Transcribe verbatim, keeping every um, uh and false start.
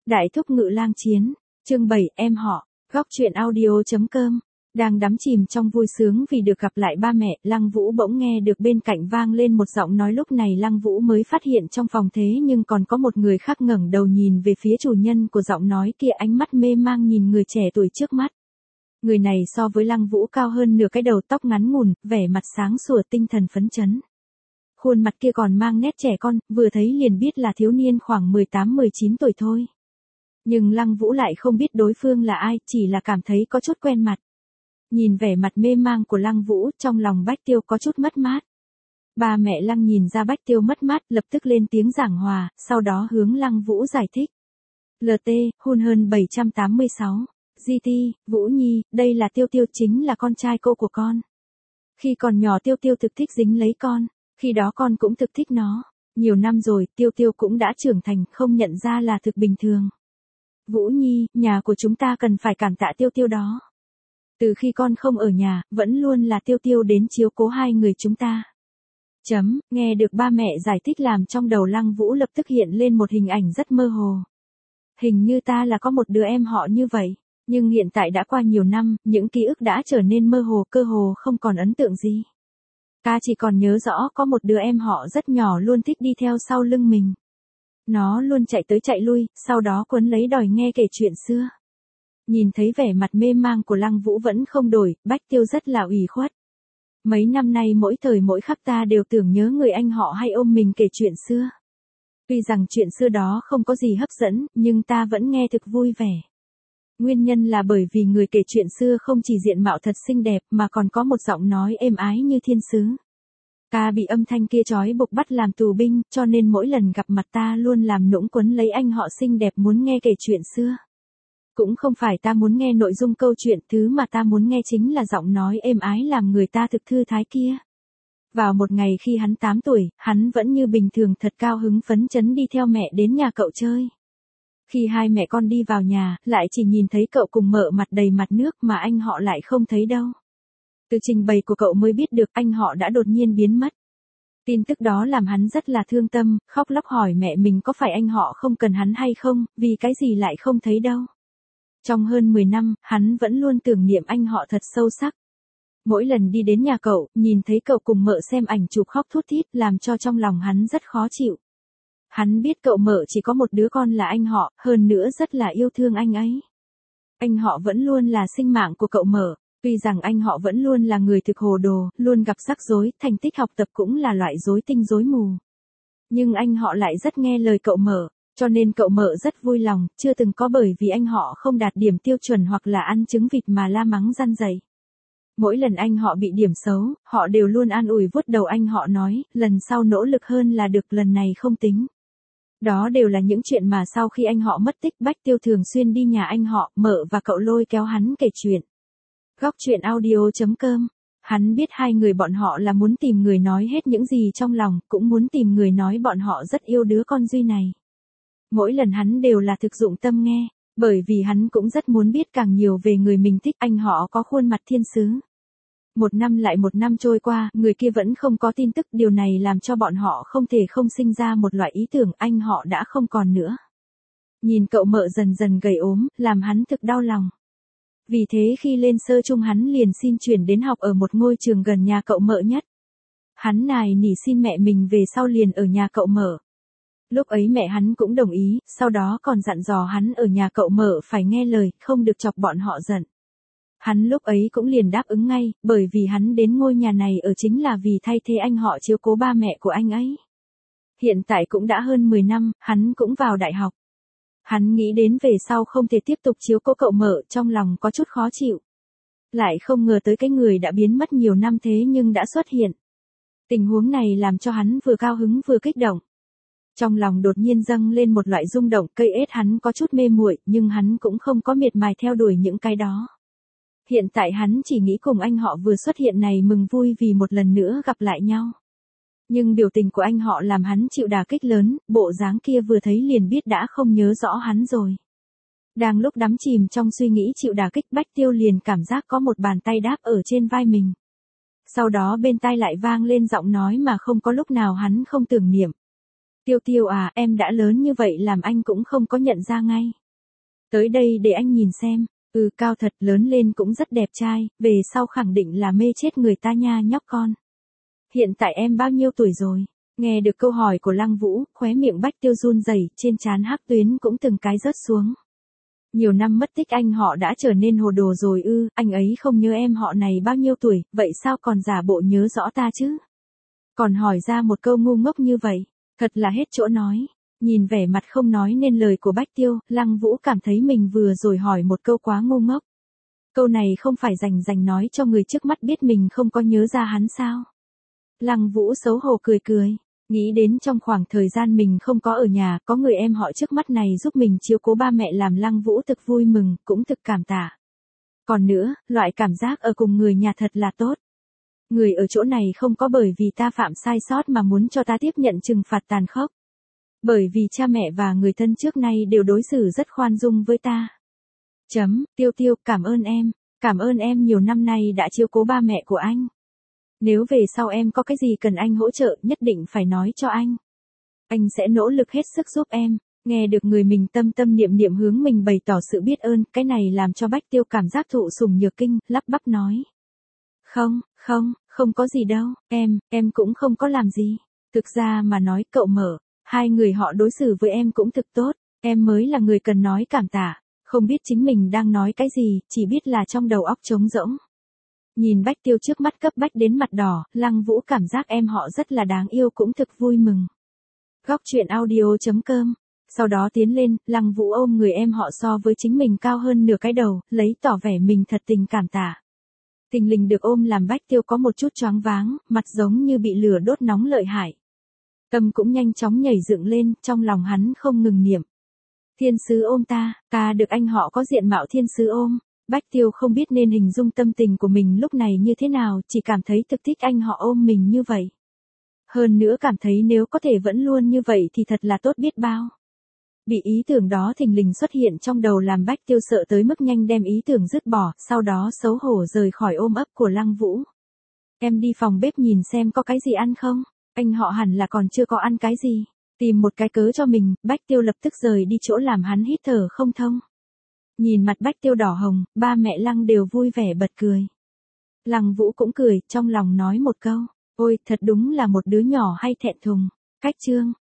Đại thúc ngự lang chiến, chương bảy, em họ, góc truyện audio.com. Đang đắm chìm trong vui sướng vì được gặp lại ba mẹ, Lăng Vũ bỗng nghe được bên cạnh vang lên một giọng nói. Lúc này Lăng Vũ mới phát hiện trong phòng thế nhưng còn có một người khác ngẩng đầu nhìn về phía chủ nhân của giọng nói kia, ánh mắt mê mang nhìn người trẻ tuổi trước mắt. Người này so với Lăng Vũ cao hơn nửa cái đầu, tóc ngắn ngủn, vẻ mặt sáng sủa, tinh thần phấn chấn. Khuôn mặt kia còn mang nét trẻ con, vừa thấy liền biết là thiếu niên khoảng mười tám mười chín tuổi thôi. Nhưng Lăng Vũ lại không biết đối phương là ai, chỉ là cảm thấy có chút quen mặt. Nhìn vẻ mặt mê mang của Lăng Vũ, trong lòng Bách Tiêu có chút mất mát. Ba mẹ Lăng nhìn ra Bách Tiêu mất mát, lập tức lên tiếng giảng hòa, sau đó hướng Lăng Vũ giải thích. lờ tê, hun hơn bảy trăm tám mươi sáu. giê tê, Vũ Nhi, đây là Tiêu Tiêu, chính là con trai cô của con. Khi còn nhỏ Tiêu Tiêu thực thích dính lấy con, khi đó con cũng thực thích nó. Nhiều năm rồi, Tiêu Tiêu cũng đã trưởng thành, không nhận ra là thực bình thường. Vũ Nhi, nhà của chúng ta cần phải cảm tạ Tiêu Tiêu đó. Từ khi con không ở nhà, vẫn luôn là Tiêu Tiêu đến chiếu cố hai người chúng ta. Chấm, nghe được ba mẹ giải thích làm trong đầu Lăng Vũ lập tức hiện lên một hình ảnh rất mơ hồ. Hình như ta là có một đứa em họ như vậy, nhưng hiện tại đã qua nhiều năm, những ký ức đã trở nên mơ hồ, cơ hồ không còn ấn tượng gì. Ta chỉ còn nhớ rõ có một đứa em họ rất nhỏ luôn thích đi theo sau lưng mình. Nó luôn chạy tới chạy lui, sau đó quấn lấy đòi nghe kể chuyện xưa. Nhìn thấy vẻ mặt mê mang của Lăng Vũ vẫn không đổi, Bách Tiêu rất là ủy khuất. Mấy năm nay mỗi thời mỗi khắc ta đều tưởng nhớ người anh họ hay ôm mình kể chuyện xưa. Tuy rằng chuyện xưa đó không có gì hấp dẫn, nhưng ta vẫn nghe thực vui vẻ. Nguyên nhân là bởi vì người kể chuyện xưa không chỉ diện mạo thật xinh đẹp mà còn có một giọng nói êm ái như thiên sứ. Ta bị âm thanh kia trói buộc bắt làm tù binh, cho nên mỗi lần gặp mặt ta luôn làm nũng quấn lấy anh họ xinh đẹp muốn nghe kể chuyện xưa. Cũng không phải ta muốn nghe nội dung câu chuyện, thứ mà ta muốn nghe chính là giọng nói êm ái làm người ta thực thư thái kia. Vào một ngày khi hắn tám tuổi, hắn vẫn như bình thường thật cao hứng phấn chấn đi theo mẹ đến nhà cậu chơi. Khi hai mẹ con đi vào nhà, lại chỉ nhìn thấy cậu cùng mợ mặt đầy mặt nước mà anh họ lại không thấy đâu. Từ trình bày của cậu mới biết được anh họ đã đột nhiên biến mất. Tin tức đó làm hắn rất là thương tâm, khóc lóc hỏi mẹ mình có phải anh họ không cần hắn hay không, vì cái gì lại không thấy đâu. Trong hơn mười năm, hắn vẫn luôn tưởng niệm anh họ thật sâu sắc. Mỗi lần đi đến nhà cậu, nhìn thấy cậu cùng mợ xem ảnh chụp khóc thút thít làm cho trong lòng hắn rất khó chịu. Hắn biết cậu mợ chỉ có một đứa con là anh họ, hơn nữa rất là yêu thương anh ấy. Anh họ vẫn luôn là sinh mạng của cậu mợ, tuy rằng anh họ vẫn luôn là người thực hồ đồ, luôn gặp rắc rối, thành tích học tập cũng là loại rối tinh rối mù. Nhưng anh họ lại rất nghe lời cậu mợ, cho nên cậu mợ rất vui lòng, chưa từng có bởi vì anh họ không đạt điểm tiêu chuẩn hoặc là ăn trứng vịt mà la mắng răn dạy. Mỗi lần anh họ bị điểm xấu, họ đều luôn an ủi vuốt đầu anh họ nói, lần sau nỗ lực hơn là được, lần này không tính. Đó đều là những chuyện mà sau khi anh họ mất tích, Bách Tiêu thường xuyên đi nhà anh họ, mợ và cậu lôi kéo hắn kể chuyện. Góc truyện audio.com. Hắn biết hai người bọn họ là muốn tìm người nói hết những gì trong lòng, cũng muốn tìm người nói bọn họ rất yêu đứa con duy này. Mỗi lần hắn đều là thực dụng tâm nghe, bởi vì hắn cũng rất muốn biết càng nhiều về người mình thích. Anh họ có khuôn mặt thiên sứ. Một năm lại một năm trôi qua, người kia vẫn không có tin tức, điều này làm cho bọn họ không thể không sinh ra một loại ý tưởng anh họ đã không còn nữa. Nhìn cậu mợ dần dần gầy ốm, làm hắn thực đau lòng. Vì thế khi lên sơ trung hắn liền xin chuyển đến học ở một ngôi trường gần nhà cậu mợ nhất. Hắn nài nỉ xin mẹ mình về sau liền ở nhà cậu mợ. Lúc ấy mẹ hắn cũng đồng ý, sau đó còn dặn dò hắn ở nhà cậu mợ phải nghe lời, không được chọc bọn họ giận. Hắn lúc ấy cũng liền đáp ứng ngay, bởi vì hắn đến ngôi nhà này ở chính là vì thay thế anh họ chiếu cố ba mẹ của anh ấy. Hiện tại cũng đã hơn mười năm, hắn cũng vào đại học. Hắn nghĩ đến về sau không thể tiếp tục chiếu cố cậu mợ, trong lòng có chút khó chịu. Lại không ngờ tới cái người đã biến mất nhiều năm thế nhưng đã xuất hiện. Tình huống này làm cho hắn vừa cao hứng vừa kích động. Trong lòng đột nhiên dâng lên một loại rung động, cây ết hắn có chút mê muội, nhưng hắn cũng không có miệt mài theo đuổi những cái đó. Hiện tại hắn chỉ nghĩ cùng anh họ vừa xuất hiện này mừng vui vì một lần nữa gặp lại nhau. Nhưng biểu tình của anh họ làm hắn chịu đả kích lớn, bộ dáng kia vừa thấy liền biết đã không nhớ rõ hắn rồi. Đang lúc đắm chìm trong suy nghĩ chịu đả kích, Bách Tiêu liền cảm giác có một bàn tay đáp ở trên vai mình. Sau đó bên tai lại vang lên giọng nói mà không có lúc nào hắn không tưởng niệm. Tiêu Tiêu à, em đã lớn như vậy làm anh cũng không có nhận ra ngay. Tới đây để anh nhìn xem, ừ cao thật, lớn lên cũng rất đẹp trai, về sau khẳng định là mê chết người ta nha nhóc con. Hiện tại em bao nhiêu tuổi rồi? Nghe được câu hỏi của Lăng Vũ, khóe miệng Bách Tiêu run rẩy, trên trán hắc tuyến cũng từng cái rớt xuống. Nhiều năm mất tích anh họ đã trở nên hồ đồ rồi ư, anh ấy không nhớ em họ này bao nhiêu tuổi, vậy sao còn giả bộ nhớ rõ ta chứ? Còn hỏi ra một câu ngu ngốc như vậy, thật là hết chỗ nói. Nhìn vẻ mặt không nói nên lời của Bách Tiêu, Lăng Vũ cảm thấy mình vừa rồi hỏi một câu quá ngu ngốc. Câu này không phải dành dành nói cho người trước mắt biết mình không có nhớ ra hắn sao? Lăng Vũ xấu hổ cười cười, nghĩ đến trong khoảng thời gian mình không có ở nhà, có người em họ trước mắt này giúp mình chiếu cố ba mẹ làm Lăng Vũ thực vui mừng, cũng thực cảm tạ. Còn nữa, loại cảm giác ở cùng người nhà thật là tốt. Người ở chỗ này không có bởi vì ta phạm sai sót mà muốn cho ta tiếp nhận trừng phạt tàn khốc. Bởi vì cha mẹ và người thân trước nay đều đối xử rất khoan dung với ta. Chấm, Tiêu Tiêu, cảm ơn em, cảm ơn em nhiều năm nay đã chiếu cố ba mẹ của anh. Nếu về sau em có cái gì cần anh hỗ trợ nhất định phải nói cho anh. Anh sẽ nỗ lực hết sức giúp em. Nghe được người mình tâm tâm niệm niệm hướng mình bày tỏ sự biết ơn, cái này làm cho Bách Tiêu cảm giác thụ sủng nhược kinh, lắp bắp nói. Không, không, không có gì đâu, em, em cũng không có làm gì. Thực ra mà nói cậu Mở, hai người họ đối xử với em cũng thực tốt, em mới là người cần nói cảm tạ, không biết chính mình đang nói cái gì, chỉ biết là trong đầu óc trống rỗng. Nhìn Bách Tiêu trước mắt cấp bách đến mặt đỏ, Lăng Vũ cảm giác em họ rất là đáng yêu cũng thực vui mừng. Góc truyện audio chấm com. Sau đó tiến lên, Lăng Vũ ôm người em họ so với chính mình cao hơn nửa cái đầu, lấy tỏ vẻ mình thật tình cảm tạ. Tình lình được ôm làm Bách Tiêu có một chút choáng váng, mặt giống như bị lửa đốt nóng lợi hại. Tâm cũng nhanh chóng nhảy dựng lên, trong lòng hắn không ngừng niệm. Thiên sứ ôm ta, ta được anh họ có diện mạo thiên sứ ôm. Bách Tiêu không biết nên hình dung tâm tình của mình lúc này như thế nào, chỉ cảm thấy thực thích anh họ ôm mình như vậy. Hơn nữa cảm thấy nếu có thể vẫn luôn như vậy thì thật là tốt biết bao. Bị ý tưởng đó thình lình xuất hiện trong đầu làm Bách Tiêu sợ tới mức nhanh đem ý tưởng dứt bỏ, sau đó xấu hổ rời khỏi ôm ấp của Lăng Vũ. Em đi phòng bếp nhìn xem có cái gì ăn không, anh họ hẳn là còn chưa có ăn cái gì. Tìm một cái cớ cho mình, Bách Tiêu lập tức rời đi chỗ làm hắn hít thở không thông. Nhìn mặt Bách Tiêu đỏ hồng, ba mẹ Lăng đều vui vẻ bật cười. Lăng Vũ cũng cười, trong lòng nói một câu, ôi thật đúng là một đứa nhỏ hay thẹn thùng. Cách chương